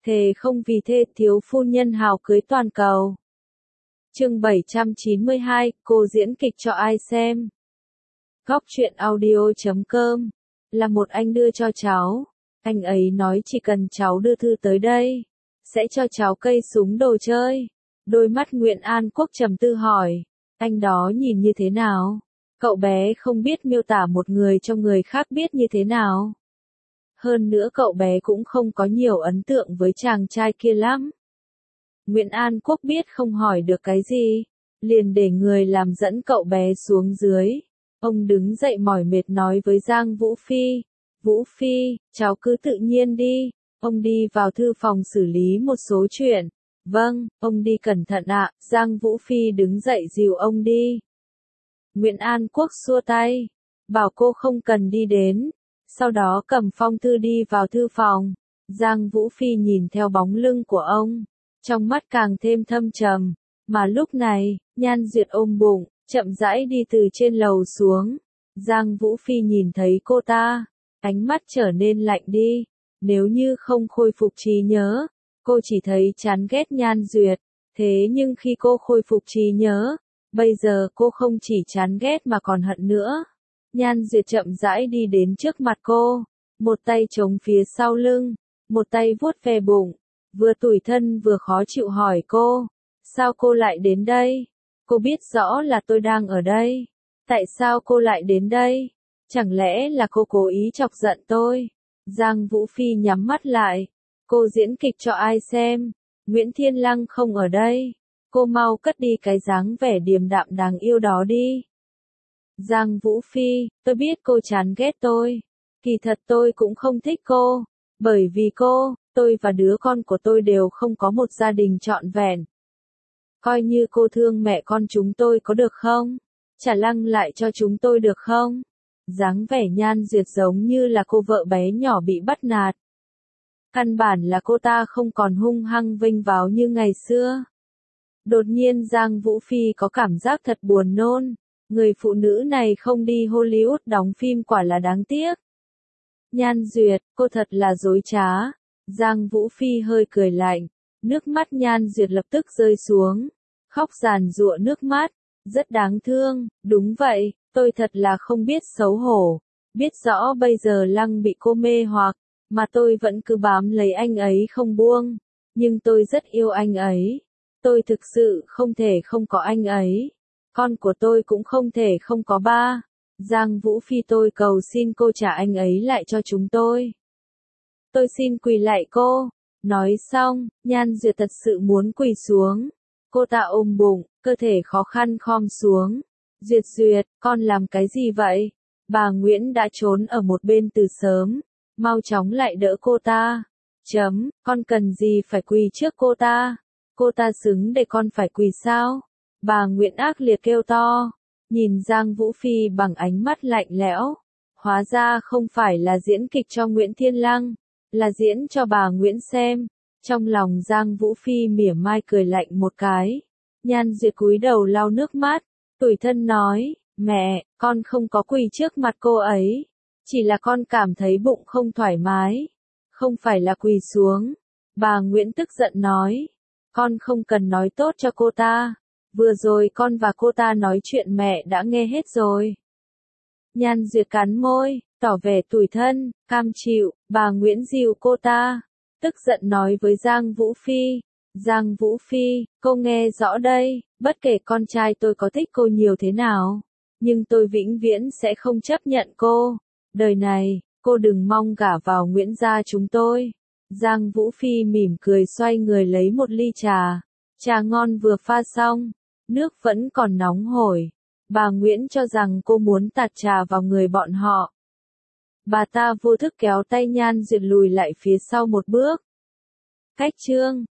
thề không vì thê thiếu phu nhân hào cưới toàn cầu. Chương 792, cô diễn kịch cho ai xem? Góc truyện audio.com. Là một anh đưa cho cháu. Anh ấy nói chỉ cần cháu đưa thư tới đây, sẽ cho cháu cây súng đồ chơi. Đôi mắt Nguyễn An Quốc trầm tư hỏi, anh đó nhìn như thế nào? Cậu bé không biết miêu tả một người cho người khác biết như thế nào. Hơn nữa cậu bé cũng không có nhiều ấn tượng với chàng trai kia lắm. Nguyễn An Quốc biết không hỏi được cái gì, liền để người làm dẫn cậu bé xuống dưới. Ông đứng dậy mỏi mệt nói với Giang Vũ Phi, Vũ Phi, cháu cứ tự nhiên đi, ông đi vào thư phòng xử lý một số chuyện. Vâng, ông đi cẩn thận ạ. Giang Vũ Phi đứng dậy dìu ông đi. Nguyễn An Quốc xua tay, bảo cô không cần đi đến, sau đó cầm phong thư đi vào thư phòng. Giang Vũ Phi nhìn theo bóng lưng của ông, trong mắt càng thêm thâm trầm, mà lúc này, Nhan Duyệt ôm bụng, chậm rãi đi từ trên lầu xuống. Giang Vũ Phi nhìn thấy cô ta, ánh mắt trở nên lạnh đi, nếu như không khôi phục trí nhớ, cô chỉ thấy chán ghét Nhan Duyệt, thế nhưng khi cô khôi phục trí nhớ, bây giờ cô không chỉ chán ghét mà còn hận nữa. Nhan Duyệt chậm rãi đi đến trước mặt cô, một tay chống phía sau lưng, một tay vuốt ve bụng, vừa tủi thân vừa khó chịu hỏi cô, sao cô lại đến đây? Cô biết rõ là tôi đang ở đây. Tại sao cô lại đến đây? Chẳng lẽ là cô cố ý chọc giận tôi? Giang Vũ Phi nhắm mắt lại. Cô diễn kịch cho ai xem? Nguyễn Thiên Lăng không ở đây. Cô mau cất đi cái dáng vẻ điềm đạm đáng yêu đó đi. Giang Vũ Phi, tôi biết cô chán ghét tôi. Kỳ thật tôi cũng không thích cô. Bởi vì cô, tôi và đứa con của tôi đều không có một gia đình trọn vẹn. Coi như cô thương mẹ con chúng tôi có được không? Trả lăng lại cho chúng tôi được không? Dáng vẻ Nhan Duyệt giống như là cô vợ bé nhỏ bị bắt nạt. Căn bản là cô ta không còn hung hăng vênh váo như ngày xưa. Đột nhiên Giang Vũ Phi có cảm giác thật buồn nôn. Người phụ nữ này không đi Hollywood đóng phim quả là đáng tiếc. Nhan Duyệt, cô thật là dối trá. Giang Vũ Phi hơi cười lạnh. Nước mắt Nhan Duyệt lập tức rơi xuống. Khóc giàn giụa nước mắt. Rất đáng thương, đúng vậy, tôi thật là không biết xấu hổ. Biết rõ bây giờ Lăng bị cô mê hoặc, mà tôi vẫn cứ bám lấy anh ấy không buông. Nhưng tôi rất yêu anh ấy. Tôi thực sự không thể không có anh ấy. Con của tôi cũng không thể không có ba. Giang Vũ Phi, tôi cầu xin cô trả anh ấy lại cho chúng tôi. Tôi xin quỳ lại cô. Nói xong, Nhan Duyệt thật sự muốn quỳ xuống. Cô ta ôm bụng, cơ thể khó khăn khom xuống. Duyệt Duyệt, con làm cái gì vậy? Bà Nguyễn đã trốn ở một bên từ sớm. Mau chóng lại đỡ cô ta. Con cần gì phải quỳ trước cô ta? Cô ta xứng để con phải quỳ sao? Bà Nguyễn ác liệt kêu to. Nhìn Giang Vũ Phi bằng ánh mắt lạnh lẽo. Hóa ra không phải là diễn kịch cho Nguyễn Thiên Lăng, là diễn cho bà Nguyễn xem. Trong lòng Giang Vũ Phi mỉa mai cười lạnh một cái. Nhan Duyệt cúi đầu lau nước mắt, tủi thân nói, mẹ, con không có quỳ trước mặt cô ấy. Chỉ là con cảm thấy bụng không thoải mái. Không phải là quỳ xuống. Bà Nguyễn tức giận nói. Con không cần nói tốt cho cô ta. Vừa rồi con và cô ta nói chuyện mẹ đã nghe hết rồi. Nhan Duyệt cắn môi, tỏ vẻ tủi thân, cam chịu. Bà Nguyễn dìu cô ta. Tức giận nói với Giang Vũ Phi. Giang Vũ Phi, cô nghe rõ đây, bất kể con trai tôi có thích cô nhiều thế nào, nhưng tôi vĩnh viễn sẽ không chấp nhận cô. Đời này, cô đừng mong gả vào Nguyễn gia chúng tôi. Giang Vũ Phi mỉm cười xoay người lấy một ly trà. Trà ngon vừa pha xong, nước vẫn còn nóng hổi. Bà Nguyễn cho rằng cô muốn tạt trà vào người bọn họ. Bà ta vô thức kéo tay Nhan Duyệt lùi lại phía sau một bước. Cách chương